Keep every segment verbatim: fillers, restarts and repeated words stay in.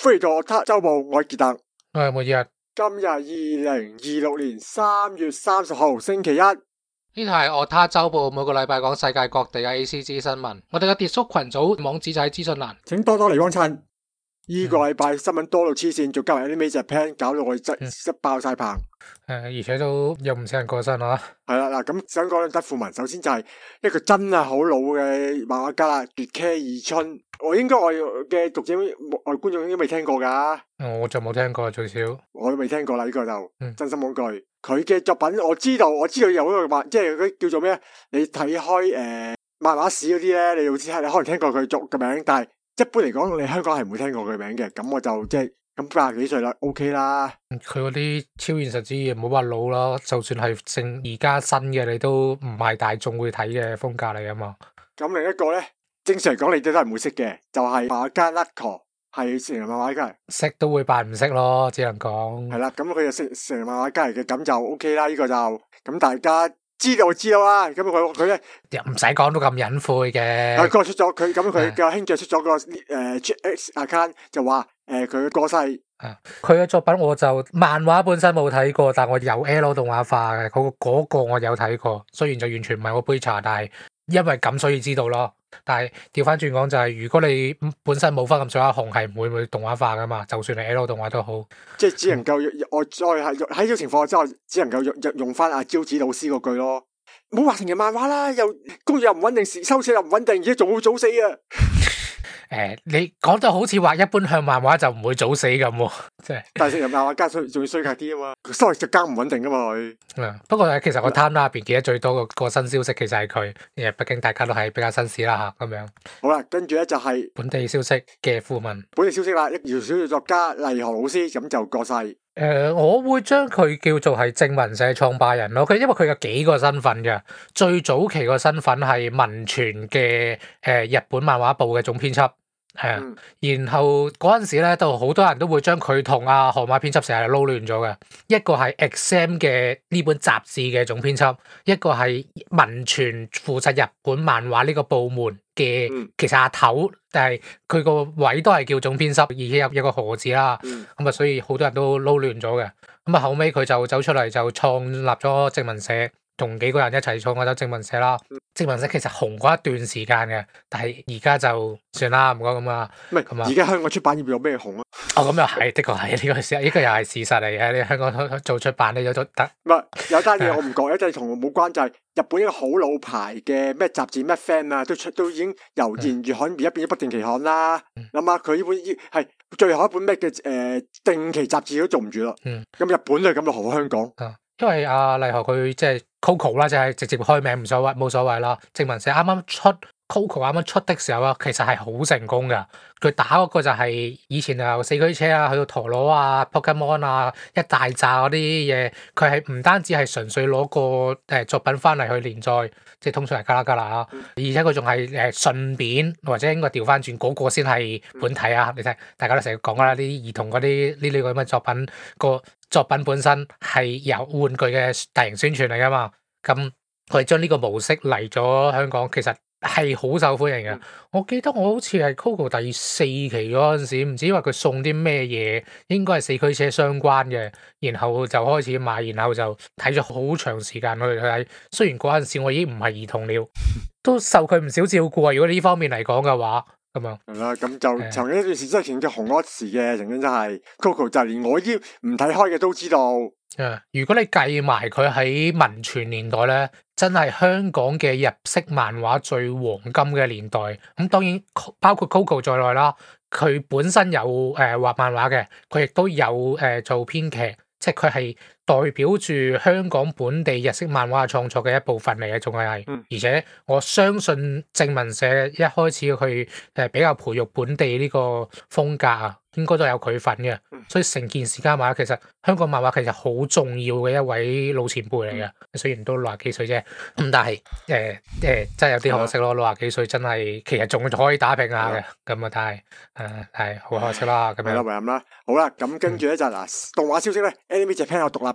歡迎到我他周報，我係傑特， 我係末日。 今日係二零二六年三月三十號星期一。 呢台係我他周報，每個禮拜講世界各地嘅 A C G 新聞。我哋嘅跌叔群組網址就喺資訊欄， 請多多嚟幫襯。呢、這個禮拜新聞多到黐線，仲加埋啲 Anime Japan，搞到我哋質爆晒棚。 誒、呃，而且都有唔少人過身啊。 係啦，嗱咁想講兩則訃聞，首先就係一個真係好老嘅漫畫家啦，月茄二春。我應該我嘅讀者、我觀眾應該未聽過噶。 我就冇聽過，最少我都未聽過啦。呢、這個就、 嗯、 真心講句，佢嘅作品我知道，我知道有一個漫，即係佢叫做咩？你睇開誒、呃、漫畫史嗰啲咧，你要知，你可能聽過佢作嘅名，但係一般嚟講，你香港係唔會聽過佢名嘅。咁我就即係咁八十幾歲啦 ，OK 啦。佢嗰啲超現實主義，唔好話老啦，就算係正而家新嘅，你都唔係大眾會睇嘅風格嚟啊嘛。咁另一個咧，正常嚟講，你哋都係唔會識嘅，就係、是、漫畫家 Lucky， 係成人漫畫家， 識都會扮唔識咯，只能講係啦。咁佢就成成人漫畫家嚟嘅，咁就 OK 啦。呢、這個就咁大家知道就知道啦。咁佢佢咧又唔使講到咁隱晦嘅。 佢出咗佢咁佢嘅兄弟出咗個誒 X account 就話誒佢過世。 佢嘅作品我就漫畫本身冇睇過，但我有 L 動畫化嘅，嗰、嗰個我有睇過。雖然就完全唔係我杯茶，但係因為咁所以知道咯。但係調翻轉講就係、是，如果你本身冇翻咁上下紅，係唔會會動畫化噶嘛。就算係 L 動畫都好，即係只能夠、嗯、我再係喺呢個情況之後，只能夠用用翻阿招子老師嗰句咯。唔好話成人漫畫啦，又工作又唔穩定，收視又唔穩定，而家仲會早死啊！誒、欸，你講到好似話一般向漫畫就唔會早死咁，即係。但係成人漫畫家仲要衰格啲啊嘛，收視就更唔穩定噶嘛佢。嗯，不過其實我 timeline 入邊記得最多個個新消息，其實係佢，因為畢竟大家都係比較新鮮啦吓，咁樣。好啦，跟住咧就係本地消息嘅訃聞。本地消息啦，一條小說作家黎河老師咁就過世。誒、呃，我會將佢叫做係正文社創辦人咯。佢因為佢有幾個身份嘅，最早期個身份係文傳嘅誒日本漫畫部嘅總編輯。係啊，嗯、然後嗰陣時咧，都好多人都會將佢同阿河馬編輯成日撈亂咗嘅。一個係 X M 嘅呢本雜誌嘅總編輯，一個係文傳負責日本漫畫呢個部門嘅，嗯、其實阿頭，但係佢個位都係叫總編輯，而且有一個河字啦。咁啊，嗯，所以好多人都撈亂咗嘅。咁啊，後尾佢就走出嚟就創立咗正文社。同幾個人一齊創咗正文社啦，正文社其實紅過一段時間嘅，但係而家就算啦，唔講咁啊。唔係，而家香港出版業有咩紅啊？哦，咁又係，的確係呢個事，呢個又係事實嚟嘅。你香港做出版你都得。唔係，有單嘢我唔講，一陣同我冇關，就係日本一個好老牌嘅咩雜誌咩 fan 啊，都出都已經由言月刊而家變咗不定期刊啦。諗下佢呢本係最後一本咩嘅誒定期雜誌都做唔住啦。嗯，咁日本都係咁，何況香港？嗯，因為阿黎河佢即係。Coco 啦，就係直接開名唔所謂，冇所謂啦。正文社啱啱出 Coco 啱啱出的時候啊，其實係好成功噶。佢打嗰個就係以前啊四驅車啊，去到陀螺啊、Pokemon 啊，一大扎嗰啲嘢。佢係唔單止係純粹攞個誒作品翻嚟去連載，即係通常係加啦加啦啊。而且佢仲係誒順便或者應該調翻轉嗰個先係本體啊。你睇大家都成日講啦，啲兒童嗰啲呢類咁嘅作品個。作品本身係有玩具嘅大型宣傳嚟噶嘛，咁佢將呢個模式嚟咗香港，其實係好受歡迎嘅。嗯、我記得我好似係 Coco 第四期嗰陣時，唔知因為佢送啲咩嘢，應該係四驅車相關嘅，然後就開始買，然後就睇咗好長時間去睇。雖然嗰陣時我已經唔係兒童了，都受佢唔少照顧啊。如果呢方面嚟講嘅話。咁樣係啦，咁就曾經一段時真係前嘅紅嗰時嘅，曾經真係 Coco 就係連我啲唔睇開嘅都知道。誒，如果你計埋佢喺文傳年代咧，真係香港嘅日式漫畫最黃金嘅年代。咁當然包括 Coco 在內啦，佢本身有誒畫漫畫嘅，佢亦都有誒做編劇，即係佢係代表住香港本地日式漫畫創作嘅一部分嚟嘅，仲係係。嗯、而且我相信正文社一開始佢誒比較培育本地呢個風格啊，應該都有佢份嘅。所以成件事加埋，其實香港漫畫其實好重要嘅一位老前輩嚟嘅。嗯、雖然都六十幾歲啫，咁但係誒誒真係有啲可惜咯。六十幾歲真係其實仲可以打拼下嘅，咁啊、嗯，但係誒係好可惜啦。咁樣啦，為咁啦。好啦，咁跟住咧就嗱動畫消息咧 ，Anime Japan 有獨立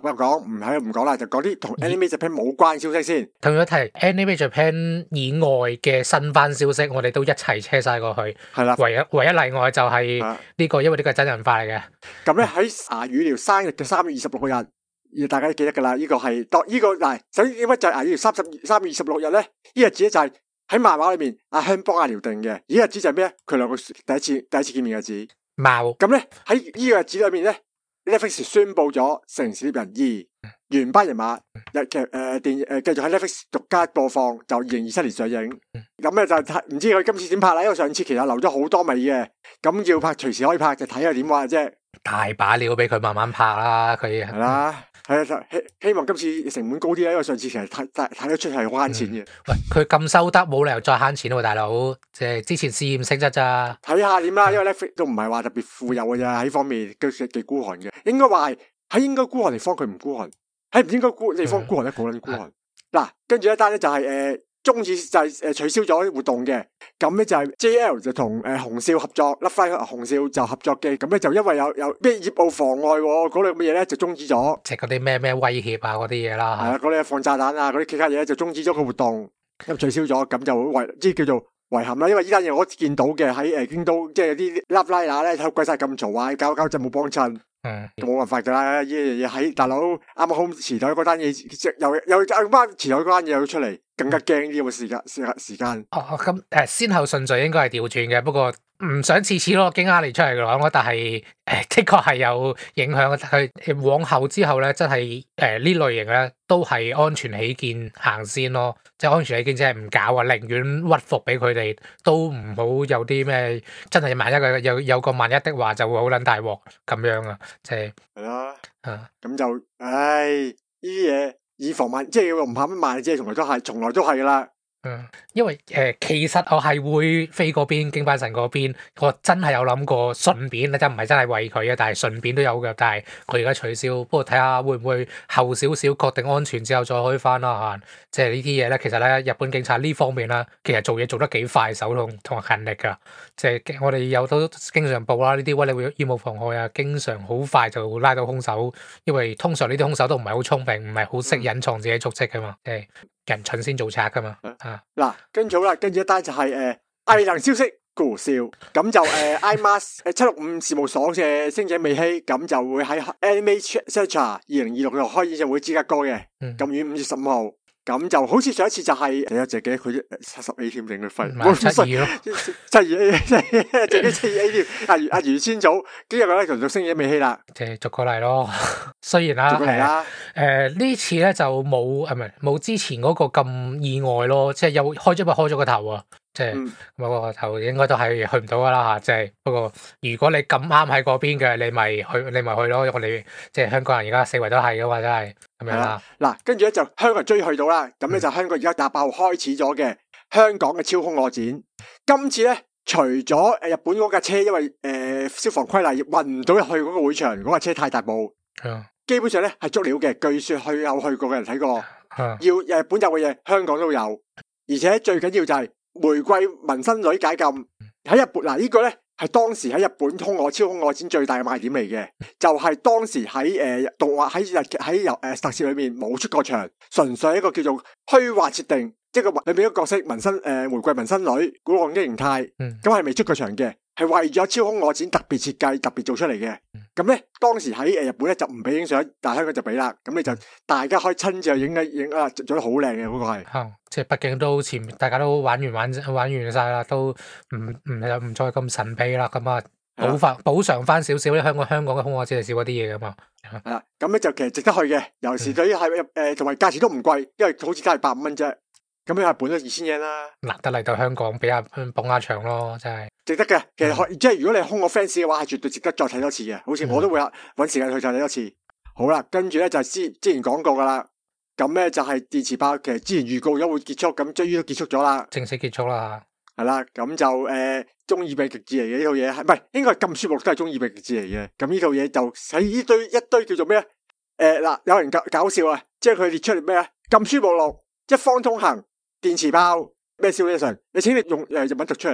咁講，唔喺度唔講啦，就講啲同 Anime Japan 冇關消息先。 同咗提 Anime Japan 以外嘅新番消息，我哋都一齊車晒過去。 係啦， 唯一唯一例外就係係啦呢個，因為呢個係真人化嚟嘅。 咁咧喺牙語聊生日嘅三月二十六日，而大家都記得噶啦，呢、這個係當呢個嗱，首先點解就係牙語聊三十三月二十六日咧？呢、這個日子咧就係喺漫畫裏面阿香幫阿遼定嘅，呢、這個日子就係咩咧？佢兩個第一次第一次見面嘅日子。 貓咁咧喺呢個日子裏面咧 ，Netflix 宣布咗《城市獵人二》原班人馬日劇誒電誒繼續喺 Netflix 獨家播放，就二零二七年上映。咁咧就睇唔知佢今次點拍啦，因為上次其實留咗好多尾嘅，咁要拍隨時可以拍，就睇下點話啫。 大把料俾佢慢慢拍啦，佢係啦，係啊，希希望今次成本高啲啦，因為上次其實睇睇睇得出係好慳錢嘅。 喂，佢咁收得，冇理由再慳錢喎，大佬。即係之前試驗性質咋。 睇下點啦，因為 Netflix 都唔係話特別富有嘅啫，喺呢方面佢幾孤寒嘅。應該話係喺應該孤寒地方佢唔孤寒，喺唔應該孤地方孤寒得好撚孤寒。嗱，跟住一單咧就係誒終止就係誒取消咗活動嘅，咁咧就係 J L 就同誒紅少合作，Love Live 紅少就合作嘅，咁咧就因為有有咩業務妨礙嗰類乜嘢咧就終止咗， 即係嗰啲咩咩威脅啊嗰啲嘢啦。 係啊，嗰啲放炸彈啊嗰啲其他嘢就終止咗個活動，咁取消咗，咁就遺即係叫做遺憾啦。因為呢單嘢我見到嘅喺誒京都，即係啲 Love Live 咧睇鬼晒咁嘈啊，搞搞震冇幫襯。嗯，冇辦法噶啦，呢樣嘢喺大佬啱啱好遲到嗰單嘢，又又啱啱遲到嗰單嘢又出嚟，更加驚呢個時間時間時間。 哦，咁誒，先後順序應該係調轉嘅，不過唔想次次攞京阿尼出嚟講咯，但係誒的確係有影響。佢往後之後咧，真係誒呢類型咧都係安全起見行先咯，即係安全起見，即係唔搞啊，寧願屈服俾佢哋，都唔好有啲咩真係萬一個有有個萬一的話，就會好撚大鑊咁樣啊！即係係啦， 啊， 咁就唉呢啲嘢以防萬，即係唔怕乜萬，即係從來都係，從來都係噶啦。 嗯，因為誒、呃，其實我係會飛嗰邊京阪神嗰邊，我真係有諗過順便，真唔係真係為佢啊，但係順便都有嘅。但係佢而家取消，不過睇下會唔會後少少確定安全之後再開翻啦嚇。即係呢啲嘢咧，其實咧日本警察呢方面咧，其實做嘢做得幾快手同同勤力噶。即係我哋有都經常報啦，呢啲威力會業務妨害啊，經常好快就拉到兇手，因為通常呢啲兇手都唔係好聰明，唔係好識隱藏自己足跡噶嘛，即係人蠢先做賊噶嘛。啊嗱，跟住好啦，跟住一單就係誒藝能消息，咕笑咁就誒 iMask 誒七六五事務所嘅星野美希咁就會喺 Anime Searcher 二零二六度開演唱會芝加哥嘅，咁於五月十五號，咁就好似上一次就係第一隻嘅佢七十 A 添定佢廢， 七二咯， 七二 A 自己七二 A 添，阿阿余千祖今日咧就做星野美希啦， 即係逐個嚟咯。雖然啦， 逐個嚟啦， 誒呢次咧就冇誒唔係冇之前嗰個咁意外咯，即係又開咗咪開咗個頭啊！即係嗰個頭應該都係去唔到噶啦嚇，即係不過如果你咁啱喺嗰邊嘅，你咪去你咪去咯。我哋即係香港人而家四圍都係噶嘛，真係咁樣啦。 嗱，跟住咧就香港人終於去到啦，咁咧就香港而家廿八號開始咗嘅香港嘅超空我展。今次咧除咗誒日本嗰架車，因為誒、呃、消防規例運唔到入去嗰個會場，嗰架車太大部， 嗯、 基本上咧係足料嘅。據說去有去過嘅人睇過， 嗯、 要日本有嘅嘢香港都有，而且最緊要就係玫瑰紋身女解禁喺日本嗱，這個、呢個咧係當時喺日本空我超空我展最大嘅賣點嚟嘅，就係、是、當時喺誒、呃、動畫喺日喺由誒特攝裏面冇出過場，純粹一個叫做虛幻設定，即係個裏面一個角色紋身誒、呃、玫瑰紋身女古浪嘅形態，咁係未出過場嘅，係為咗超空我展特別設計特別做出嚟嘅。咁咧當時喺誒日本咧就唔俾影相，但係香港就俾啦。咁你就大家可以親自去影一影啊，做得好靚嘅嗰個係。 嗯，即係畢竟都前大家都玩完玩玩完晒啦，都唔唔唔再咁神秘啦。咁啊補翻補償翻少少咧，香港香港嘅空我只係少一啲嘢噶嘛。 係啦，咁咧就其實值得去嘅，尤其是對於係誒同埋價錢都唔貴，因為好似都係百五蚊啫。咁喺日本都二千日圓啦， 難得嚟到香港俾下捧下場咯，真係值得嘅。其實、嗯、即係如果你係空我 fans 嘅話，係絕對值得再睇多次嘅。好似我都會搵時間去再睇多次。嗯、好啦，跟住咧就之之前講過噶啦，咁咧就係電磁炮，其實之前預告咗會結束，咁終於都結束咗啦，正式結束啦。係啦，咁就誒中二病極致嚟嘅呢套嘢，係唔係應該係咁舒服都係中二病極致嚟嘅。咁呢套嘢就喺呢堆一堆叫做咩咧？誒嗱，有人搞搞笑啊，即係佢列出嚟咩啊？禁書目錄、一方通行、電磁炮咩少呢？上你請你用誒日文讀出嚟，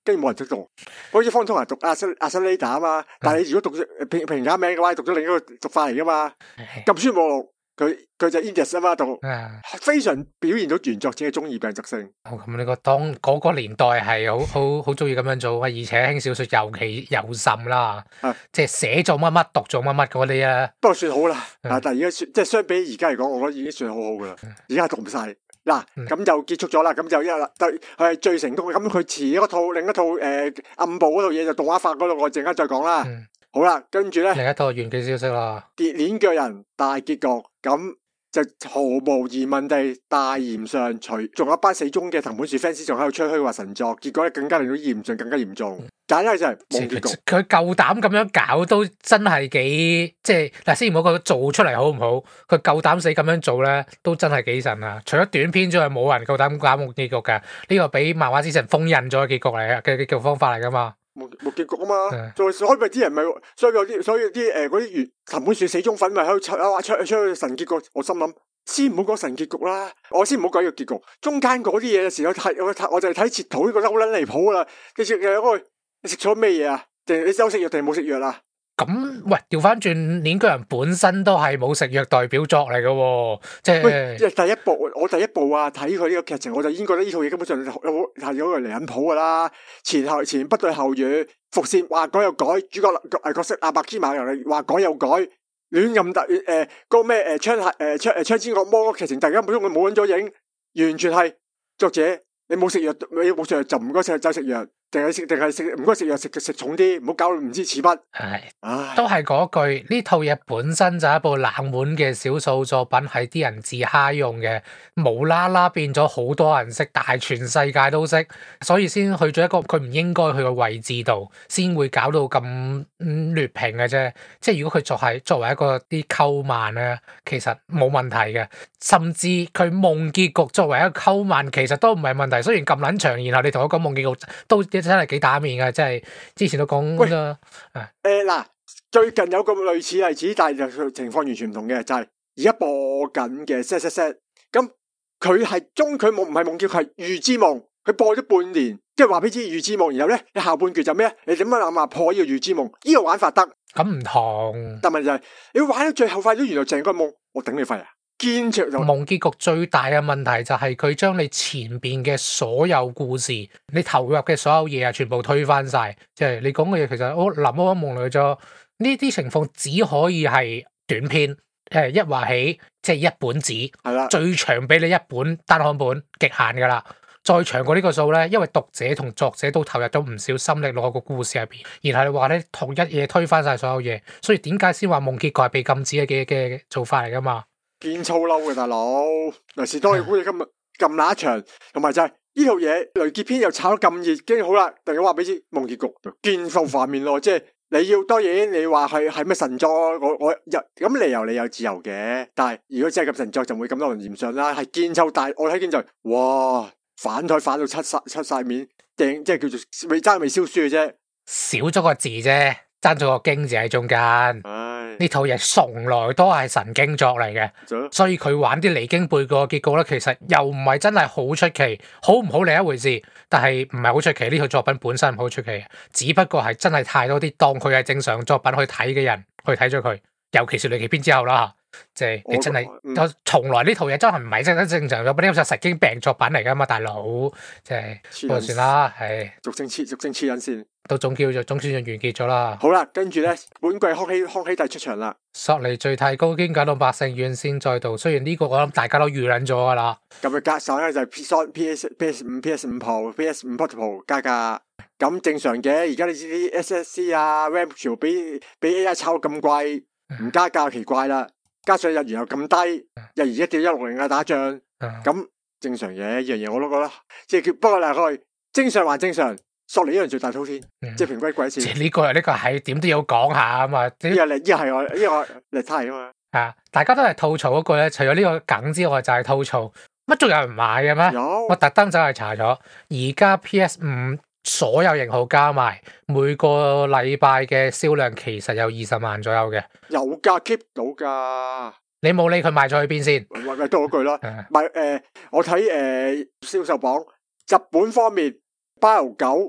跟住冇人識讀。好似方通人讀阿瑟阿瑟雷達啊嘛，但係你如果讀平平假名嘅話，讀咗另一個讀法嚟噶嘛。禁書目錄佢佢就 Indius 啊嘛，讀非常表現到原作者嘅中二病特性。 哦，咁你個當嗰個年代係好好好中意咁樣做啊，而且輕小說尤其尤甚啦，即係寫做乜乜讀做乜乜嗰啲啊。 不過算好啦，啊！但係而家算即係相比而家嚟講，我覺得已經算好好噶啦。而家讀唔晒嗱，咁就結束咗啦。咁就一啦，對佢係最成功嘅。咁佢遲嗰套另一套誒暗部嗰套嘢就動畫化嗰度，我陣間再講啦。好啦，跟住咧， 另一套完結消息啦， 鐵鏈腳人大結局，咁就毫無疑問地大炎上，除仲有一班死忠嘅藤本樹 fans 仲喺度吹噓話神作，結果咧更加令到炎上更加嚴重。簡單就係冇結局。 佢夠膽咁樣搞都真係幾即係嗱，先唔好講做出嚟好唔好，佢夠膽死咁樣做咧，都真係幾神啊！除咗短篇之外，冇人夠膽搞冇結局噶。呢個俾漫畫之神封印咗嘅結局嚟嘅結局方法嚟噶嘛。冇冇結局啊嘛，再所以咪啲人咪，所以有啲所以啲誒嗰啲原藤本樹死忠粉咪喺度出啊出出去神結局，我心諗先唔好講神結局啦，我先唔好講個結局，中間嗰啲嘢嘅時候睇我睇我就係睇截圖都覺得好撚離譜啦，你食誒嗰個你食咗咩嘢啊？定你休息藥定係冇食藥啊？咁喂，調翻轉，鏈鋸人本身都係冇食藥代表作嚟嘅，即係即係第一部，我第一部啊睇佢呢個劇情，我就已經覺得呢套嘢根本上係係有個離譜㗎啦，前後前不對後語，伏線話改又改，主角誒角色阿白芝麻又話改又改，亂咁突誒個咩誒槍誒槍誒槍之惡魔劇情，突然間冇咗佢冇揾咗影，完全係作者你冇食藥，你冇食藥就唔該食就食藥。定係食，定係食，唔該食藥食食重啲，唔好搞到唔知似乜。 係，都係嗰句，呢套嘢本身就係一部冷門嘅少數作品，係啲人自嗨用嘅，無啦啦變咗好多人識，但係全世界都識，所以先去咗一個佢唔應該去嘅位置度，先會搞到咁劣評嘅啫。即係如果佢作係作為一個啲溝漫咧，其實冇問題嘅，甚至佢夢結局作為一個溝漫，其實都唔係問題。雖然咁撚長，然後你同我講夢結局都。真係幾打面嘅，真係之前都講啦。 誒嗱，最近有個類似例子，但係就情況完全唔同嘅，就係而家播緊嘅 set set set。咁佢係中佢夢唔係夢叫，佢係預知夢。佢播咗半年，即係話俾你知預知夢，然後咧你下半句就咩啊？你點樣諗啊？破呢個預知夢，呢個玩法得。 咁唔同。 但問題就係你玩到最後發現原來成個夢，我頂你肺啊！堅持就夢結局最大嘅問題就係佢將你前邊嘅所有故事，你投入嘅所有嘢啊，全部推翻晒。即係你講嘅嘢，其實我諗我夢嚟咗。呢啲情況只可以係短篇，誒一話起即係一本紙， 係啦， 最長俾你一本單行本，極限噶啦。再長過呢個數咧，因為讀者同作者都投入咗唔少心力落個故事入邊，然後你話咧同一嘢推翻晒所有嘢，所以點解先話夢結局係被禁止嘅嘅做法嚟噶嘛？ 見粗嬲嘅大佬，嗱士多利估你今日咁那一場，同埋就係呢套嘢雷傑篇又炒得咁熱，跟住好啦，突然間話俾你知夢結局見浮畫面咯，即係你要當然你話係係咩神作，我我又咁理由你有自由嘅，但係如果真係咁神作就唔會咁多人嫌上啦，係見臭大，我睇見就哇反台反到出晒出晒面，掟即係叫做未爭未燒書嘅啫， 少咗個字啫，爭咗個經字喺中間。呢套嘢從來都係神經作嚟嘅，所以佢玩啲離經背過嘅結局咧，其實又唔係真係好出奇，好唔好另一回事。但係唔係好出奇，呢套作品本身唔好出奇，只不過係真係太多啲當佢係正常作品去睇嘅人去睇咗佢，尤其是雷傑篇之後啦。即係你真係，我從來呢套嘢真係唔係真真正常作品，呢個神經病作品嚟噶嘛，大佬。即係，不過算啦，係。俗稱黐，俗稱黐緊線。都總叫做總算就完結咗啦。好啦，跟住咧，本季康熙康熙帝出場啦。索尼最太高經搞到百姓院線再度，雖然呢個我諗大家都預諗咗噶啦。咁嘅加上咧就係 P S P S 五 P S 五 Pro P S 五 Portable 加價，咁正常嘅。而家你知啲 S S C 啊 RAM 條俾俾 A I 炒咁貴，唔加價奇怪啦。加上日元又咁低，日元一點一六零啊打仗，咁正常嘅呢樣嘢我都覺得，即係叫不過嚟去正常還正常，索尼呢樣最大滔天，嗯、即係平均貴錢。呢、這個呢、這個係點都要講下啊嘛，呢個嚟呢係我呢個嚟睇啊嘛。啊，大家都係吐槽嗰句咧，除咗呢個梗之外，就係吐槽乜仲有人買嘅咩？有我特登走去查咗，而家 P S 五。所有型號加埋，每個禮拜嘅銷量其實有二十萬左右嘅，有價 keep 到噶。你冇理佢賣咗去邊先？咪咪多嗰句啦。咪誒、呃，我睇誒銷售榜，日本方面 Bio 九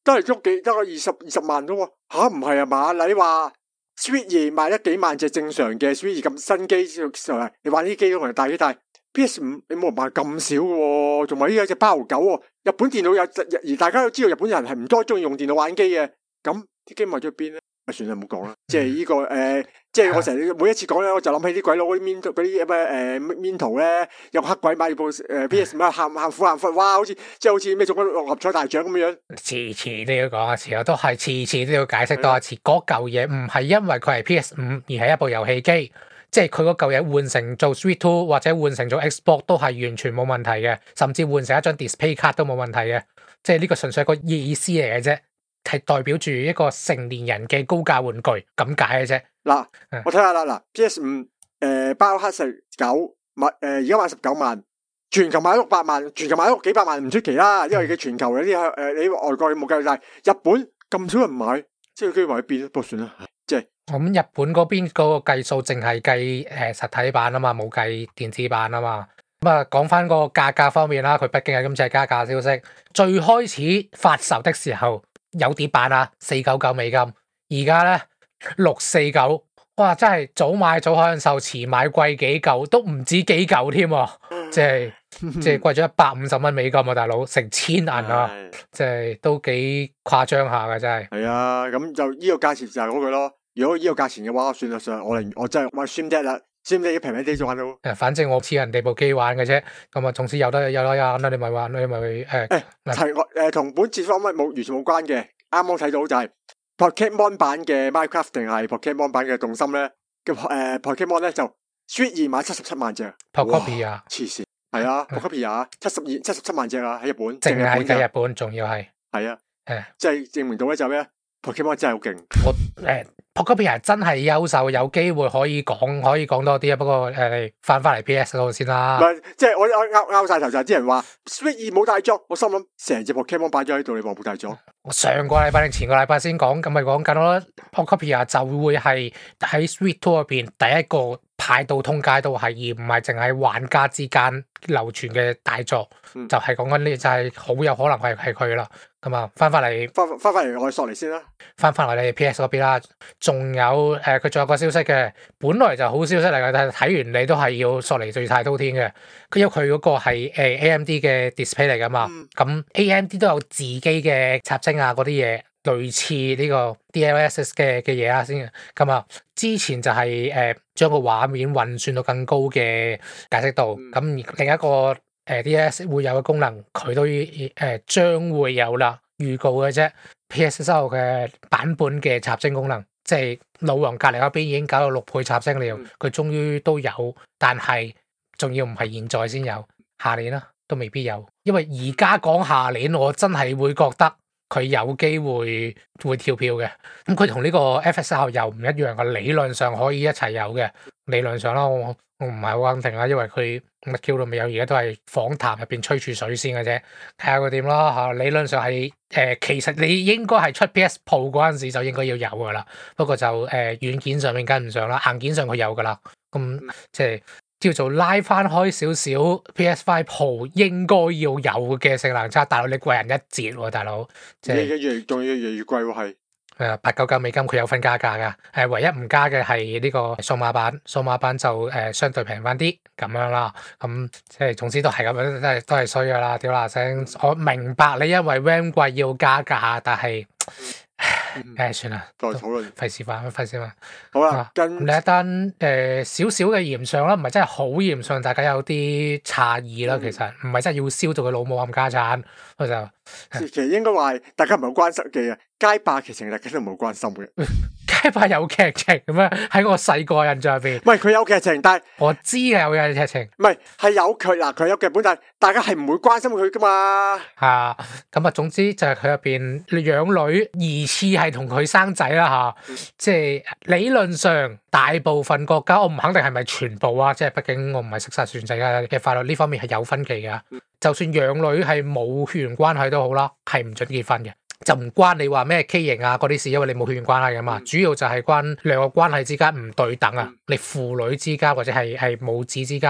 都係喐幾得個二十二十萬啫喎。吓，唔係啊嘛？嗱，你話 Switch 二賣得幾萬隻正常嘅 Switch 二咁新機，你玩呢啲機都係大機，但係 P S 五你冇人賣咁少嘅喎，仲埋呢有隻包狗喎。日本電腦有，而大家都知道日本人係唔多中意用電腦玩機嘅，咁啲機賣咗去邊咧？算啦，唔好講啦。即係呢個誒，即係我成日每一次講咧，我就諗起啲鬼佬嗰啲面嗰啲咩誒面圖咧，有個黑鬼買部誒 P S 五喊喊苦喊忽，哇！好似即係好似咩中咗六合彩大獎咁樣。 次次都要講一次，我都係次次都要解釋多一次。嗰嚿嘢唔係因為佢係 P S 五而係一部遊戲機，即係佢嗰嚿嘢換成做 Switch Two 或者換成做 Xbox 都係完全冇問題嘅，甚至換成一張 display 卡都冇問題嘅。即係呢個純粹係個意思嚟嘅啫。係代表住一個成年人嘅高價玩具咁解嘅啫。 嗱，我睇下啦，嗱 P S 五誒包黑十九賣誒而家賣十九萬，全球賣六百萬，全球賣咗幾百萬唔出奇啦，因為佢全球有啲誒你外國冇計，但係日本咁少人買，即係機會喺邊咧？不過算啦，即係咁日本嗰邊嗰個計數淨係計誒實體版啊嘛，冇計電子版啊嘛。咁啊，講翻個價格方面啦，佢畢竟係今次係加價消息，最開始發售的時候。有碟版啊，四九九美金，而家咧六四九，哇！真係早買早享受，遲買貴幾嚿，都唔止幾嚿添喎，即係即係貴咗一百五十蚊美金啊，大佬成千銀啊，即係都幾誇張下嘅真係。 係啊，咁就呢個價錢就係嗰句咯。如果呢個價錢嘅話，算啦算啦，我寧我真係買 Steam Deck 啦，Steam Deck 平平啲就玩到。 誒，反正我似人哋部機玩嘅啫，咁啊，總之有得有得玩啦，你咪玩，你咪誒。誒， 係我誒同本節方面冇完全冇關嘅。啱啱睇到就係 Pokemon 版嘅 Minecraft 定係 Pokemon 版嘅動心咧嘅誒 Pokemon 咧就 Switch 二買七十七萬隻 Pokemon 啊， 黐線係啊 Pokemon 啊七十二七十七萬隻啊喺日本， 淨係喺日本仲要係係啊誒， 即係證明到咧就咩 Pokemon 真係好勁。 我誒 Pokemon 真係優秀，有機會可以講可以講多啲啊。不過誒，翻翻嚟 P S 嗰度先啦。 唔係，即係我我拗拗晒頭就係啲人話 Switch 二冇大作，我心諗成隻 Pokemon 擺咗喺度，你話冇大作？ 我上個禮拜定前個禮拜先講，咁咪講緊咯。Pokemon 就會係喺 Switch Two 入邊第一個派到通街都係，而唔係淨係玩家之間流傳嘅大作， 嗯、 就係講緊呢，就係好有可能係係佢啦。咁啊，翻翻嚟， 翻翻翻嚟我哋索尼先啦， 翻翻嚟你 P S 嗰邊啦，仲有誒，佢、呃、仲有個消息嘅，本來就好消息嚟嘅，但係睇完你都係要索尼最大刀天嘅，佢因為佢嗰個係誒 A M D 嘅 display 嚟噶嘛，咁、嗯、A M D 都有自己嘅插晶啊嗰啲嘢，類似呢個 D L S S 嘅嘅嘢啦先，咁啊，之前就係誒將個畫面運算到更高嘅解析度，咁、嗯、另一個。誒 D L S S 會有嘅功能，佢都誒、呃、將會有啦，預告嘅啫。P S 之後嘅版本嘅插晶功能，即係老王隔離嗰邊已經搞到六倍插晶了，佢、嗯、終於都有，但係仲要唔係現在先有，下年啦都未必有，因為而家講下年，我真係會覺得佢有機會會跳票嘅。咁佢同呢個 F S R 又唔一樣嘅，理論上可以一齊有嘅，理論上啦，我我唔係好肯定啦，因為佢乜 Q 都未有，而家都係訪談入邊吹住水先嘅啫，睇下佢點咯嚇。理論上係誒、呃，其實你應該係出 P S Pro 嗰陣時就應該要有噶啦，不過就誒、呃、軟件上面跟唔上啦，硬件上佢有噶啦，咁即係叫做拉翻開少少 P S Five Pro 應該要有嘅性能差，大佬你貴人一截喎，大佬即係越仲要越越貴喎係。 誒八九九美金佢有份加價㗎，誒唯一唔加嘅係呢個數碼版，數碼版就誒、呃、相對平翻啲咁樣啦，咁即係總之都係咁樣，都係都係衰㗎啦，屌嗱聲！我明白你因為 RAM 貴要加價，但係誒、哎、算啦， 再討論， 費事煩，費事煩。 好啦，跟你一單誒少少嘅嫌上啦，唔係真係好嫌上，大家有啲詫異啦。其實唔係真係要燒到佢老母冚家產，我就其實應該話大家唔係好關心嘅，街霸劇情大家都唔係好關心嘅。 街霸有劇情咁樣喺我細個印象入邊， 唔係佢有劇情，但係我知係有嘅劇情， 唔係係有劇嗱，佢有劇本，但係大家係唔會關心佢噶嘛。 吓咁啊，總之就係佢入邊養女疑似係同佢生仔啦吓，即係理論上大部分國家，我唔肯定係咪全部啊，即係畢竟我唔係識晒全世界嘅法律呢方面係有分歧噶。就算養女係冇血緣關係都好啦，係唔准結婚嘅。就唔關你話咩畸形啊嗰啲事，因為你冇血緣關係噶嘛，嗯、主要就係關兩個關係之間唔對等啊，嗯、你父女之間或者係係母子之間啊，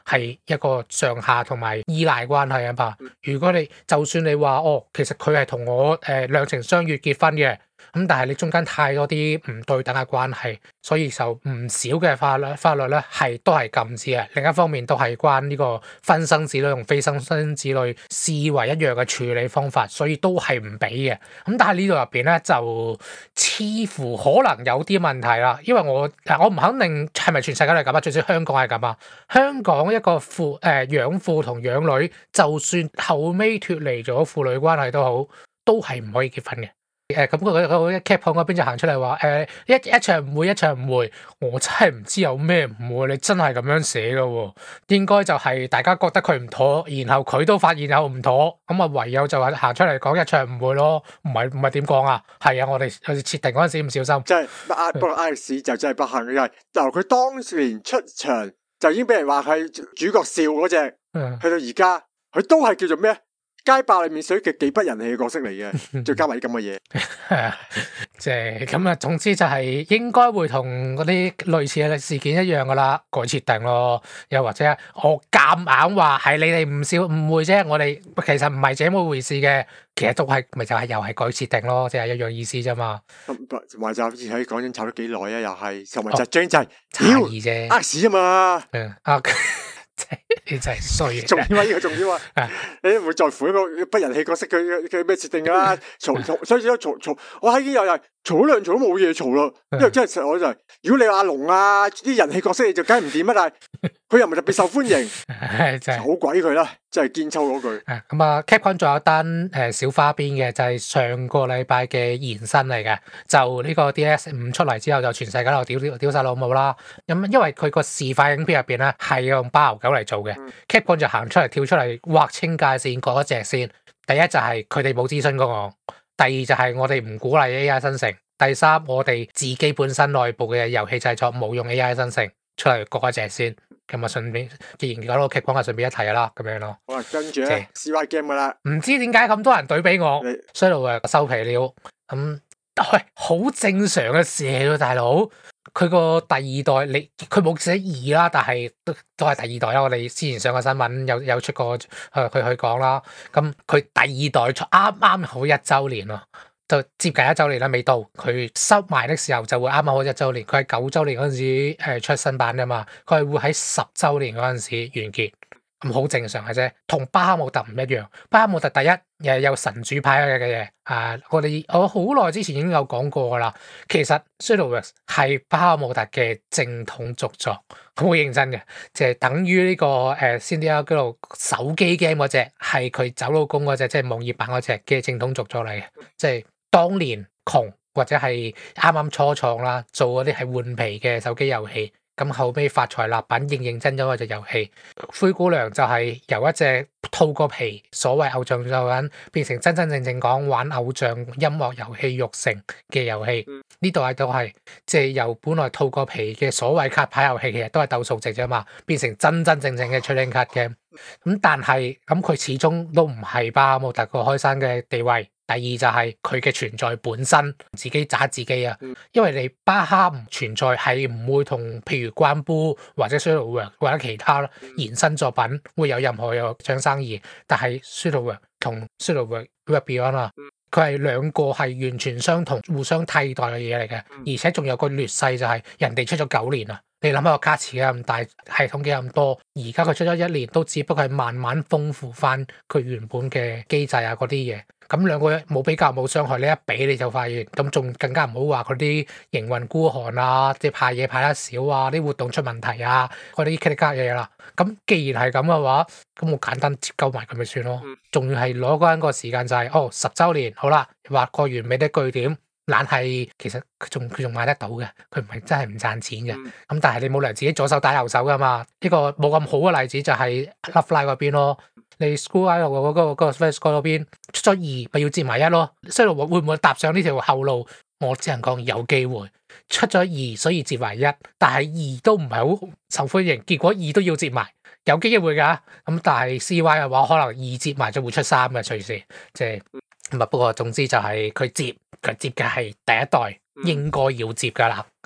係一個上下同埋依賴關係啊嘛。如果你就算你話哦，其實佢係同我誒兩情相悅結婚嘅。咁但係你中間太多啲唔對等嘅關係，所以就唔少嘅法律法律咧係都係禁止嘅。另一方面都係關呢個婚生子女同非婚生子女視為一樣嘅處理方法，所以都係唔俾嘅。咁但係呢度入邊咧就似乎可能有啲問題啦，因為我我唔肯定係咪全世界都係咁啊，最少香港係咁啊。香港一個父誒養父同養女，就算後尾脫離咗父女關係都好，都係唔可以結婚嘅。誒咁佢佢佢 Capcom 嗰邊就行出嚟話誒一一場誤會一場誤會，我真係唔知有咩誤會，你真係咁樣寫嘅喎，應該就係大家覺得佢唔妥，然後佢都發現有唔妥，咁啊唯有就係行出嚟講一場誤會咯，唔係唔係點講啊？係啊，我哋我哋設定嗰陣時唔小心， 即係阿不過 Alex 就真係不幸嘅，因為由佢當年出場就已經俾人話係主角笑嗰隻， 嗯， 去到而家佢都係叫做咩？街霸裏面屬於嘅幾不人氣嘅角色嚟嘅，再加埋啲咁嘅嘢， 即係咁啊。總之就係應該會同嗰啲類似嘅事件一樣噶啦，改設定咯。又或者我夾硬話係你哋唔少誤會啫，我哋其實唔係這麼回事嘅，其實都係咪就係又係改設定咯，即係一樣意思啫嘛。 同埋就好似喺講緊炒咗幾耐啊，又係同埋就張就係差異啫， 呃屎啊嘛， 嗯啊。你真係衰嘅， 重點啊！呢個重點啊！你唔會在乎一個不人氣角色佢佢咩設定噶啦？嘈嘈，所以而家嘈嘈，我喺呢又係嘈咗兩嘈都冇嘢嘈啦。因為真係實我就係，如果你話阿龍啊啲人氣角色，你就梗係唔掂啊！但係佢又唔係特別受歡迎， 真係好鬼佢啦，真係堅抽嗰句。 咁啊 ，Capcom 仲有單誒小花邊嘅，就係上個禮拜嘅延伸嚟嘅，就呢個 D S 五出嚟之後，就全世界度屌屌屌晒老母啦。咁因為佢個示範影片入邊咧係用巴牛狗嚟做嘅。嗯、Capcom 就行出嚟跳出嚟劃清界線，講一隻先。第一就係佢哋冇諮詢過我，第二就係我哋唔鼓勵 A I 生成，第三我哋自己本身內部嘅遊戲製作冇用 A I 生成，出嚟講一隻先。咁啊，順便既然搞到 Capcom，就順便一提啦，咁樣咯。 好啦，跟住咧 C Y Game 噶啦， 唔知點解咁多人懟俾我你衰到啊收皮了。咁喂，好正常嘅事嚟咯，大佬。佢個第二代，你佢冇寫二啦，但係都都係第二代啦。我哋之前上個新聞有有出過，誒佢去講啦。咁佢第二代出啱啱好一週年咯，就接近一週年啦，未到。佢收埋的時候就會啱啱好一週年。佢係九週年嗰陣時誒出新版㗎嘛，佢係會喺十週年嗰陣時完結。咁好正常嘅啫，同巴哈姆特唔一樣。巴哈姆特第一又有神主牌嘅嘢，啊，我哋我好耐之前已經有講過噶啦。其實 Shadowverse 係巴哈姆特嘅正統續作，好認真嘅，即係等於呢個誒 Syndia 嗰度手機 game 嗰隻，係佢走佬公嗰隻，即係網頁版嗰隻嘅正統續作嚟嘅。即係當年窮或者係啱啱初創啦，做嗰啲係換皮嘅手機遊戲。咁後尾發財立品，認認真真嗰隻遊戲，灰姑娘就係由一隻套個皮所謂偶像作品，變成真真正正講玩偶像音樂遊戲育成嘅遊戲。呢度係都係即係由本來套個皮嘅所謂卡牌遊戲，其實都係鬥數值啫嘛，變成真真正正嘅 trading card game。咁但係咁佢始終都唔係巴哈姆特個開山嘅地位。第二就係佢嘅存在本身自己渣自己啊，因為你巴哈唔存在係唔會同譬如關杯或者 Shadowverse 或者其他延伸作品會有任何有搶生意，但係 Shadowverse 同 Shadowverse Beyond 啊，佢係兩個係完全相同、互相替代嘅嘢嚟嘅，而且仲有個劣勢就係人哋出咗九年啊。你諗下個卡池咁大，系統幾咁多，而家佢出咗一年，都只不過係慢慢豐富翻佢原本嘅機制啊嗰啲嘢。咁兩個冇比較冇傷害，你一比你就發現，咁仲更加唔好話嗰啲營運孤寒啊，即係派嘢派得少啊，啲活動出問題啊，嗰啲 cut 卡嘢啦。咁既然係咁嘅話，咁我簡單接鳩埋佢咪算咯。仲要係攞嗰個時間就係、是、哦十週年，好啦，畫個完美的句點。懶係其實佢仲佢仲買得到嘅，佢唔係真係唔賺錢嘅。咁、嗯、但係你冇理由自己左手打右手噶嘛？呢個冇咁好嘅例子就係 Love Live 嗰邊咯。你 School Idol 嗰個嗰個 First Score 嗰邊出咗二，咪要接埋一咯。所以會唔會踏上呢條後路？我只能講有機會出咗二，所以接埋一，但係二都唔係好受歡迎，結果二都要接埋，有機會噶。咁但係 C Y 嘅話，可能二接埋就會出三嘅隨時，即係咁啊。不過總之就係佢接。佢接嘅係第一代，應該要接噶啦，咁樣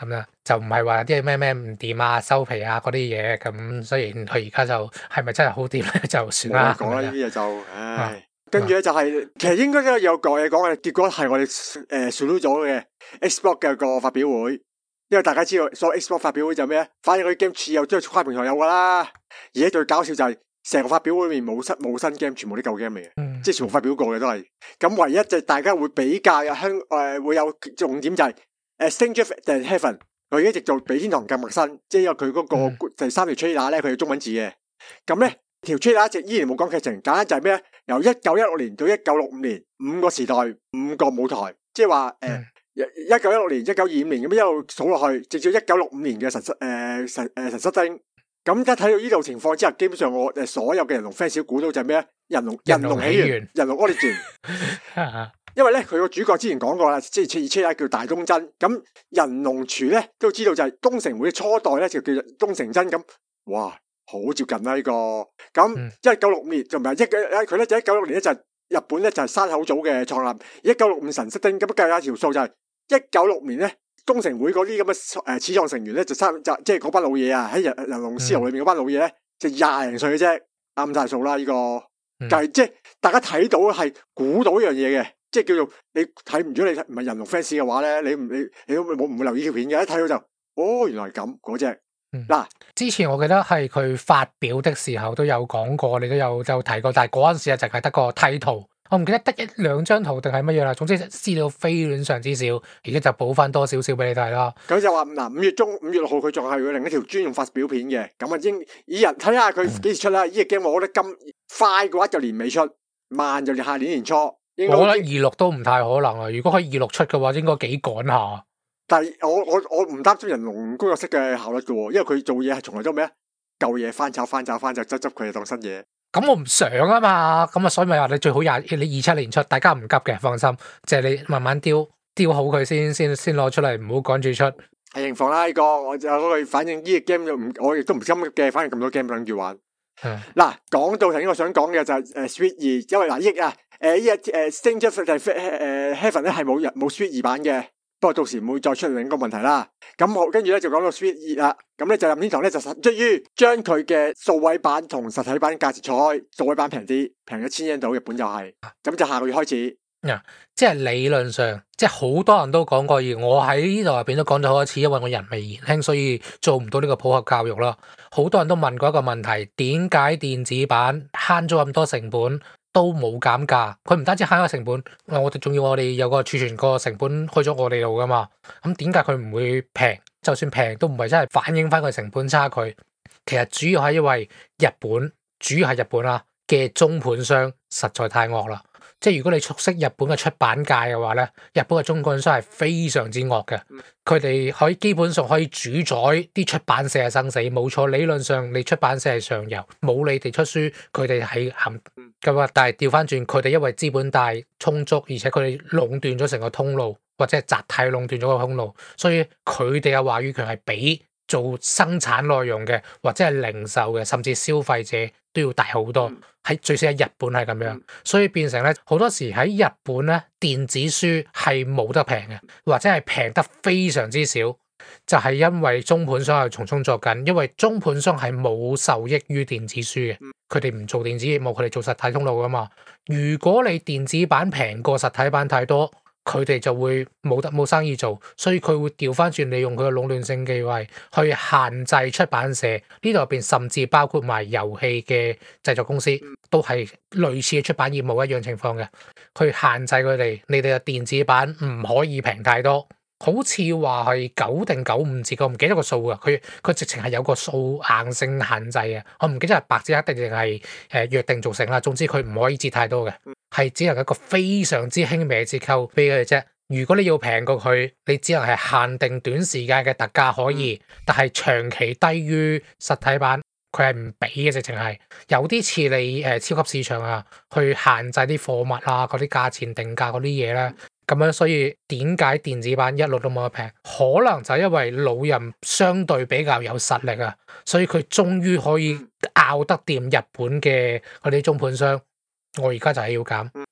就唔係話啲咩咩唔掂啊、收皮啊嗰啲嘢。咁雖然佢而家就係咪真係好掂咧，就算啦。 講啦，呢啲嘢就，唉。 啊跟住咧就係、是，其實應該都有講嘢講嘅，結果係我哋誒 solo 咗嘅 Xbox 嘅個發表會，因為大家知道所有 Xbox 發表會就咩咧，反正佢 game 似有，即係跨平台有噶啦。而家最搞笑就係、是、成個發表會裏面冇新冇新 game，全部啲舊 game 嚟嘅， 嗯、 即係全部發表過嘅都係。咁唯一就大家會比較有香誒會有重點就係誒 Stranger than Heaven， 佢一直做比天堂更陌生，即係因為佢嗰個第三條 trailer 咧，佢有中文字嘅，咁咧。條 trailer 一直依然冇講劇情，簡單就係咩咧？由一九一六年到一九六五年，五個時代，五個舞台，即係話誒，一九一六年、一九二五年咁一路數落去，直至一九六五年嘅神室誒、呃、神誒、呃、神室丁。咁一睇到呢度情況之後，基本上我誒所有嘅人龍 fans 估到就係咩咧？人龍人龍起源，人龍 origin。因為咧佢個主角之前講過啦，即係設二車叫大東真。咁人龍廚咧都知道就係東城會嘅初代咧就叫做東城真咁，哇！好接近啦呢、這個，咁一九六五年就唔係一佢咧就一九六年咧就日本咧就係山口組嘅創立，一九六五神室町咁計下條數就係一九六年咧東城會嗰啲咁嘅誒始創成員咧就三就即係嗰班老嘢啊喺人人龍師樓裏面嗰班老嘢咧就廿零歲嘅啫，啱晒數啦呢個，但係、嗯、即係大家睇到係估到一樣嘢嘅，即係叫做你睇唔咗你唔係人龍 fans 嘅話咧，你唔你你都冇唔會留意條片嘅，一睇到就哦原來係咁嗰隻。嗱、嗯， 之前我記得係佢發表的時候都有講過，你都有就提過，但係嗰陣時啊，淨係得個睇圖，我唔記得得一兩張圖定係乜嘢啦。總之資料非常上之少，而家就補翻多少少俾你睇啦。 咁就話嗱，五月中五月六號佢仲係會另一條專用發表片嘅，咁啊應以人睇下佢幾時出啦。呢隻 game 我覺得咁快嘅話就年尾出，慢就下年年初。我覺得二六都唔太可能啊！如果可以二六出嘅話，應該幾趕下。 但係我我我唔擔心人龍工作室嘅效率嘅，因為佢做嘢係從來都咩啊舊嘢翻炒翻炒翻炒執執佢就當新嘢。 咁我唔想啊嘛，咁啊所以咪話你最好廿你二七年出，大家唔急嘅，放心，即係你慢慢雕雕好佢先先先攞出嚟，唔好趕住出。 係認房啦呢個，我就嗰句，反正呢個 game 唔我亦都唔心急嘅，反正咁多 game 等住玩。嗱，講到頭先我想講嘅就係誒 Switch 二，因為嗱益啊誒呢個誒 Stranger 誒 Heaven 咧係冇人冇 Switch 二版嘅。不過到時唔會再出另一個問題啦。咁我跟住咧就講到 Switch 二啦。咁咧就任天堂咧就終於將佢嘅數位版同實體版價錢錯開，數位版平啲，平一千円到，日本就係、是。咁就下個月開始。啊、嗯， 即係理論上，即係好多人都講過，而我喺呢度入邊都講咗好多次，因為我人微言輕，所以做唔到呢個普及教育啦。好多人都問過一個問題：點解電子版慳咗咁多成本？都冇減價，佢唔單止慳咗成本，我哋仲要我哋有個儲存個成本去咗我哋度噶嘛，咁點解佢唔會平？就算平都唔係真係反映翻佢成本差距。其實主要係因為日本，主要係日本啦嘅中盤商實在太惡啦。即係如果你熟悉日本嘅出版界嘅話咧，日本嘅中盤商係非常之惡嘅，佢哋可以基本上可以主宰啲出版社嘅生死。冇錯，理論上你出版社係上游，冇你哋出書，佢哋係含咁啊。但係調翻轉，佢哋因為資本大充足，而且佢哋壟斷咗成個通路，或者係集體壟斷咗個通路，所以佢哋嘅話語權係比做生產內容嘅或者係零售嘅，甚至消費者都要大好多。喺最少喺日本係咁樣，所以變成咧好多時喺日本咧電子書係冇得平嘅，或者係平得非常之少，就係因為中盤商係從中作緊，因為中盤商係冇受益於電子書嘅，佢哋唔做電子業務，佢哋做實體通路噶嘛。如果你電子版平過實體版太多，佢哋就會冇得冇生意做，所以佢會調翻轉利用佢嘅壟斷性地位去限制出版社。呢度入邊甚至包括埋遊戲嘅製作公司，都係類似嘅出版業務一樣情況嘅，去限制佢哋，你哋嘅電子版唔可以平太多。好似話係九定九五折，我唔記得個數啊。佢佢直情係有個數硬性限制嘅，我唔記得係白紙黑定定係誒約定俗成啦。總之佢唔可以折太多嘅，係只能一個非常之輕微嘅折扣俾佢哋啫。如果你要平過佢，你只能係限定短時間嘅特價可以，但係長期低於實體版，佢係唔俾嘅。直情係有啲似你誒、呃、超級市場啊，去限制啲貨物啊，嗰啲價錢定價嗰啲嘢咧。咁樣，所以點解電子版一路都冇得平？可能就係因為老任相對比較有實力啊，所以佢終於可以拗得掂日本嘅嗰啲中盤商。我而家就係要減，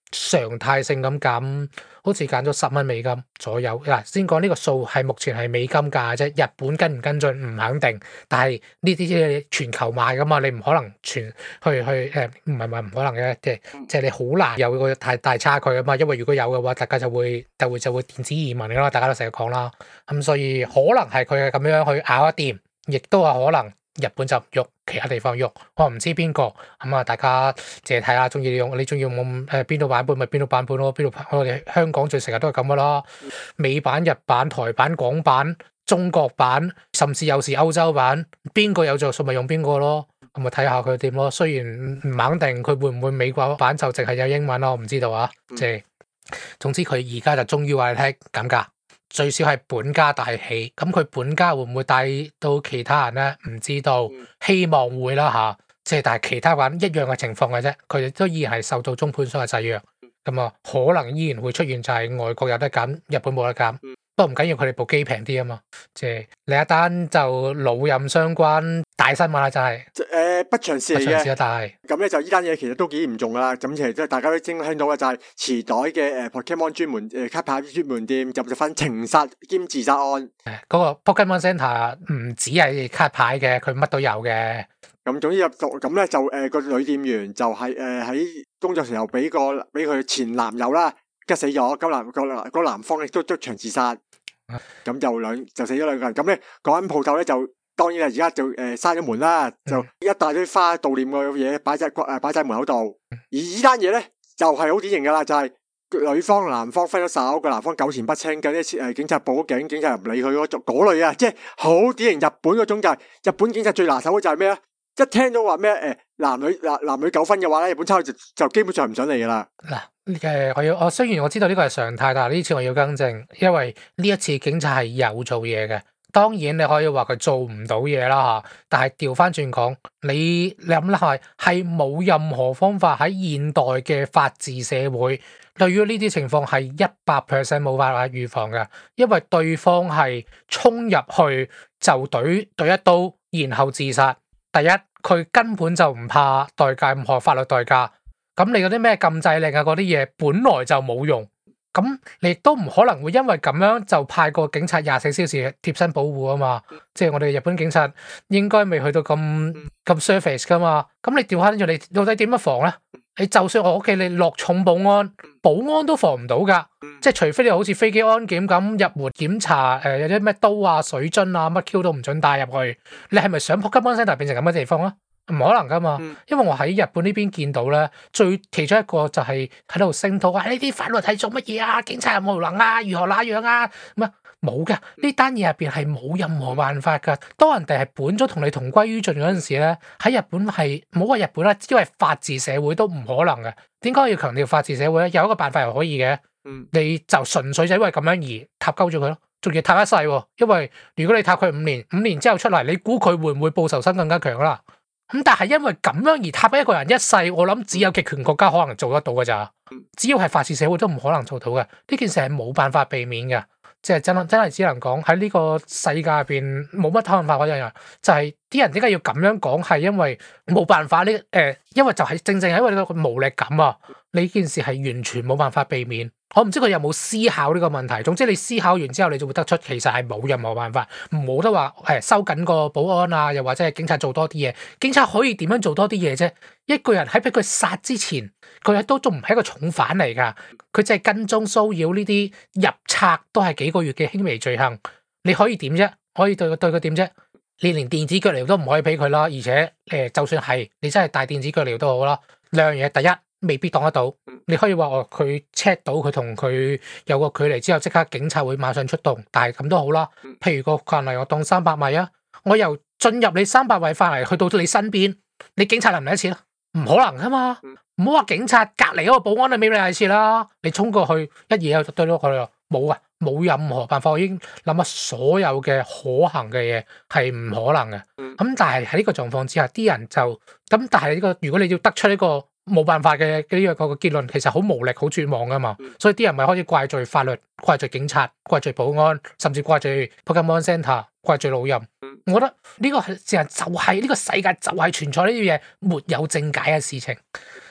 常態性咁減，好似減咗十蚊美金左右。嗱，先講呢個數係目前係美金價啫，日本跟唔跟進唔肯定。但係呢啲嘢全球賣噶嘛，你唔可能全去去誒，唔係話唔可能嘅，即係即係你好難有個太大差距啊嘛。因為如果有嘅話，大家就會就會就會電子移民噶啦，大家都成日講啦。咁所以可能係佢係咁樣去咬一掂，亦都係可能。日本就唔喐，其他地方喐，我唔知邊個咁啊！大家淨係睇下，中意用你中意用誒邊度版本咪邊度版本咯，邊度我哋香港最成日都係咁噶啦，美版、日版、台版、港版、中國版，甚至有時歐洲版，邊個有着數咪用邊個咯，咁咪睇下佢點咯。雖然唔肯定佢會唔會美國版就淨係有英文咯，我唔知道啊。即係總之佢而家就終於話你聽減價。最少係本家帶起，咁佢本家會唔會帶到其他人咧？唔知道，希望會啦吓。即係但係其他玩一樣嘅情況嘅啫，佢哋都依然係受到中盤商嘅制約，咁啊可能依然會出現就係外國有得減，日本冇得減。不過唔緊要，佢哋部機平啲啊嘛。即係另一單就老任相關大新聞啦，就係誒不祥事嚟嘅。 但係咁咧就呢單嘢其實都幾嚴重噶啦。咁其實即係大家都經聽到嘅就係池袋嘅誒 Pokemon 專門誒卡牌專門店就就分情殺兼自殺案。 嗰個 Pokemon Center 唔止係卡牌嘅，佢乜都有嘅。 咁總之入到咁咧就誒個女店員就係誒喺工作時候俾個俾佢前男友啦吉死咗，咁男個男個男方亦都即場自殺。咁就兩就死咗兩個人。咁咧嗰間鋪頭咧就當然係而家就誒閂咗門啦，就一大堆花悼念個嘢擺喺誒擺喺門口度。而呢單嘢咧就係好典型噶啦，就係女方同男方分咗手，個男方糾纏不清，咁啲誒警察報警，警察又唔理佢嗰種嗰類啊，即係好典型日本嗰種就係日本警察最拿手嘅就係咩啊？一聽到話咩誒男女男男女糾紛嘅話咧，日本差就就基本上唔想理噶啦。 嗱，誒我要我雖然我知道呢個係常態，但係呢次我要更正，因為呢一次警察係有做嘢嘅。當然你可以話佢做唔到嘢啦嚇，但係調翻轉講，你諗啦係係冇任何方法喺現代嘅法治社會，對於呢啲情況係一百 percent 冇辦法預防嘅，因為對方係衝入去就懟懟一刀，然後自殺。第一，佢根本就唔怕代價，任何法律代價。咁你嗰啲咩禁制令啊嗰啲嘢，本來就冇用。咁你亦都唔可能會因為咁樣就派個警察廿四小時貼身保護啊嘛。即係我哋日本警察應該未去到咁咁 surface 噶嘛。咁你調翻轉，你到底點樣防咧？你就算我屋企你落重保安，保安都防唔到噶。即係除非你好似飛機安檢咁入門檢查，誒、呃、有啲咩刀啊、水樽啊、乜 Q 都唔准帶入去。你係咪想 Pokemon Center 變成咁嘅地方啊？唔可能噶嘛，因為我喺日本呢邊見到咧，最其中一個就係喺度聲討話呢啲法律係做乜嘢啊？警察有冇能啊？如何那樣啊？咁啊冇嘅，呢單嘢入邊係冇任何辦法噶。當人哋係本咗同你同歸於盡嗰陣時咧，喺日本係冇話日本啦，因為法治社會都唔可能嘅。點解要強調法治社會咧？有一個辦法又可以嘅，你就純粹就因為咁樣而撻鳩咗佢咯，仲要撻一世喎。因為如果你撻佢五年，五年之後出嚟，你估佢會唔會報仇心更加強啦？咁但係因為咁樣而撻一個人一世，我諗只有極權國家可能做得到㗎咋。只要係法治社會都唔可能做到嘅，呢件事係冇辦法避免嘅。即係真真係只能講喺呢個世界入邊冇乜討論法嗰樣嘢，就係、是、啲人點解要咁樣講，係因為冇辦法呢？誒、呃，因為就係正正係因為呢個無力感啊！呢件事係完全冇辦法避免。我唔知佢有冇思考呢個問題。總之你思考完之後，你就會得出其實係冇任何辦法，冇得話誒收緊個保安啊，又或者係警察做多啲嘢。警察可以點樣做多啲嘢啫？一個人喺俾佢殺之前，佢都仲唔係一個重犯嚟㗎。佢淨係跟蹤騷擾呢啲入冊都係幾個月嘅輕微罪行。你可以點啫？可以對佢對佢點啫？你連電子腳鐐都唔可以俾佢啦。而且誒、呃，就算係你真係帶電子腳鐐都好啦。兩樣嘢，第一，未必當得到，你可以話哦，佢 check 到佢同佢有個距離之後，即刻警察會馬上出動，但係咁都好啦。譬如個範圍我當三百米啊，我由進入你三百米範圍去到你身邊，你警察嚟唔嚟一次啦？唔可能噶嘛，唔好話警察隔籬嗰個保安都未嚟一次啦，你衝過去一嘢就對到佢啦，冇啊，冇任何辦法，我已經諗下所有嘅可行嘅嘢係唔可能嘅。咁但係喺呢個狀況之下，啲人就咁，但係呢個如果你要得出呢個冇辦法嘅呢樣個個結論，其實好無力、好絕望噶嘛。所以啲人咪開始怪罪法律、怪罪警察、怪罪保安，甚至怪罪 Pokemon Center、怪罪老任。我覺得呢個係就係呢個世界就係存在呢啲嘢沒有正解嘅事情。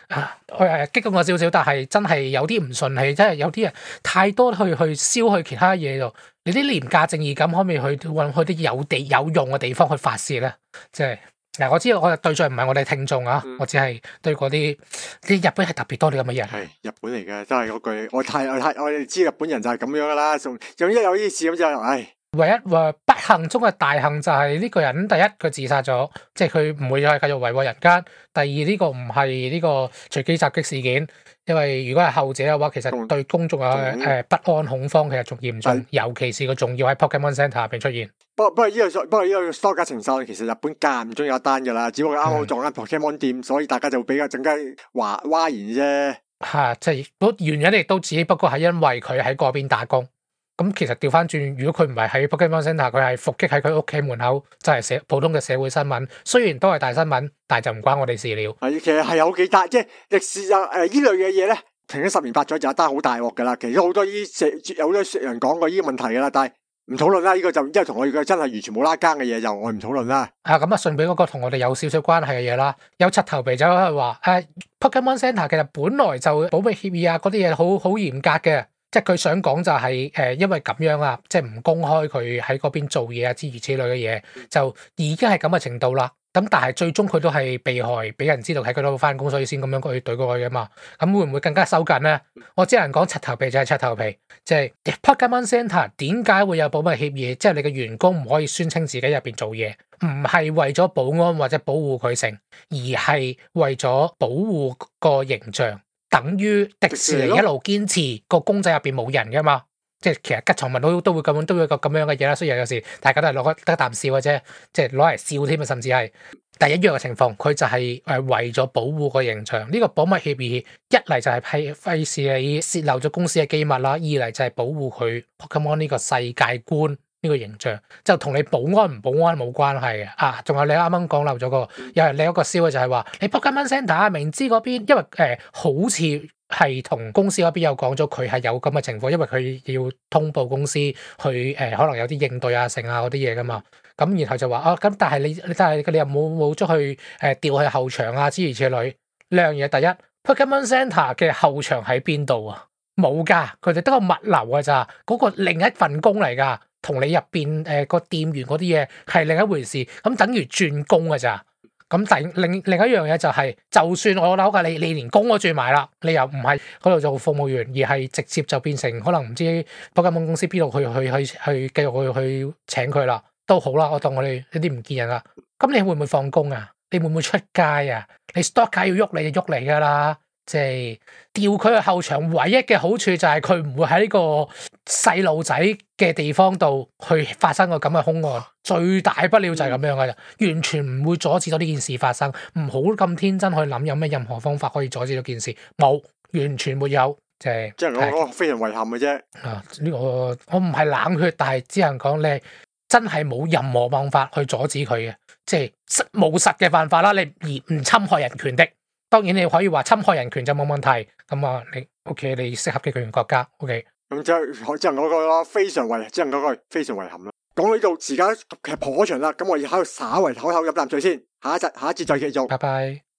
啊，我誒激動我少少，但係真係有啲唔順氣，即係有啲人太多去去燒去其他嘢度，你啲廉價正義感可唔可以去揾去啲有地有用嘅地方去發泄咧？即係嗱，我知道我嘅對象唔係我哋聽眾啊， 嗯我只係對嗰啲啲日本係特別多啲咁嘅人。 係日本嚟嘅，真係嗰句，我太我太我哋知日本人就係咁樣噶啦，仲仲一有呢事咁就唉。 唯一話不幸中嘅大幸就係呢個人，第一佢自殺咗，即係佢唔會再繼續為禍人間。第二呢個唔係呢個隨機襲擊事件，因為如果係後者嘅話，其實對公眾嘅誒不安恐慌其實仲嚴重， 係尤其是個仲要喺 Pokemon Center 入邊出現。 不過不過呢個不過呢個多加承受，其實日本間唔中有一單噶啦，只不過啱好撞間 Pokemon 店，所以大家就比較更加嘩嘩然啫。 嚇，即係嗰原因亦都只不過係因為佢喺嗰邊打工。咁其實調翻轉，如果佢唔係喺 Pokemon Center，佢係伏擊喺佢屋企門口，就係社普通嘅社會新聞。雖然都係大新聞，但係就唔關我哋事了。 係其實係有幾大，即係歷史有誒呢類嘅嘢咧，停咗十年八載就一單好大鑊噶啦。其實好多呢社有好多人講過呢個問題噶啦，但係唔討論啦。呢個就因為同我哋真係完全冇拉更嘅嘢，就我唔討論啦。 啊，咁啊，順便嗰個同我哋有少少關係嘅嘢啦，有柒頭皮就係話誒 Pokemon Center 其實本來就保密協議啊嗰啲嘢好好嚴格嘅。即係佢想講就係、是、誒，因為咁樣啊，即係唔公開佢喺嗰邊做嘢啊，諸如此類嘅嘢，就已經係咁嘅程度啦。咁但係最終佢都係被害，俾人知道喺佢度翻工，所以先咁樣去懟過去噶嘛。咁會唔會更加收緊咧？我只能講柒頭皮就係柒頭皮，即係 Pokemon Center 點解會有保密協議？即係你嘅員工唔可以宣稱自己入邊做嘢，唔係為咗保安或者保護佢成，而係為咗保護個形象。等於迪士尼一路堅持個公仔入邊冇人噶嘛，即係其實吉藏文都都會咁樣都會有個咁樣嘅嘢啦。雖然有時大家都係攞得啖笑嘅啫，即係攞嚟笑添啊，甚至係第一樣嘅情況，佢就係誒為咗保護個形象。呢個保密協議一嚟就係費費事你洩漏咗公司嘅機密啦，二嚟就係保護佢 Pokemon 呢個世界觀。呢個形象就同你保安唔保安冇關係嘅啊！仲有你啱啱講漏咗個，又係你一個燒嘅就係話你 Pokemon Center 明知嗰邊，因為誒、呃、好似係同公司嗰邊有講咗佢係有咁嘅情況，因為佢要通報公司去誒、呃、可能有啲應對啊、剩啊嗰啲嘢噶嘛。咁然後就話啊，咁但係你但係你又冇冇咗去誒、呃、調去後場啊諸如此類呢樣嘢。第一 Pokemon Center 嘅後場喺邊度啊？冇㗎，佢哋得個物流㗎咋，嗰、嗰個另一份工嚟㗎。同你入邊誒個店員嗰啲嘢係另一回事，咁等於轉工㗎咋。咁第另另一樣嘢就係、是，就算我扭架你，你連工都轉埋啦，你又唔係嗰度做服務員，而係直接就變成可能唔知 Pokemon公司邊度去去去去繼續去去請佢啦，都好啦。我當我哋呢啲唔見人啦，咁你會唔會放工啊？你會唔會出街啊？你 stock 街要喐你就喐你㗎啦。即係調佢去後場，唯一嘅好處就係佢唔會喺呢個細路仔嘅地方度去發生個咁嘅兇案，最大不了就係咁樣㗎咋，完全唔會阻止到呢件事發生。唔好咁天真去諗有咩任何方法可以阻止到件事，冇，完全沒有。即係即係我我非常遺憾嘅啫。 啊，呢個我唔係冷血，但係只能講你真係冇任何辦法去阻止佢嘅，即係冇實嘅辦法啦。你而唔侵害人權的。當然你可以話侵害人權就冇問題，咁啊你 OK 你適合嘅權國家 OK， 咁即係只能嗰個非常遺，只能嗰個非常遺憾啦。講到呢度時間其實頗長啦，咁我要喺度稍為唞唞飲啖水先，下一集下一節再繼續。 拜拜。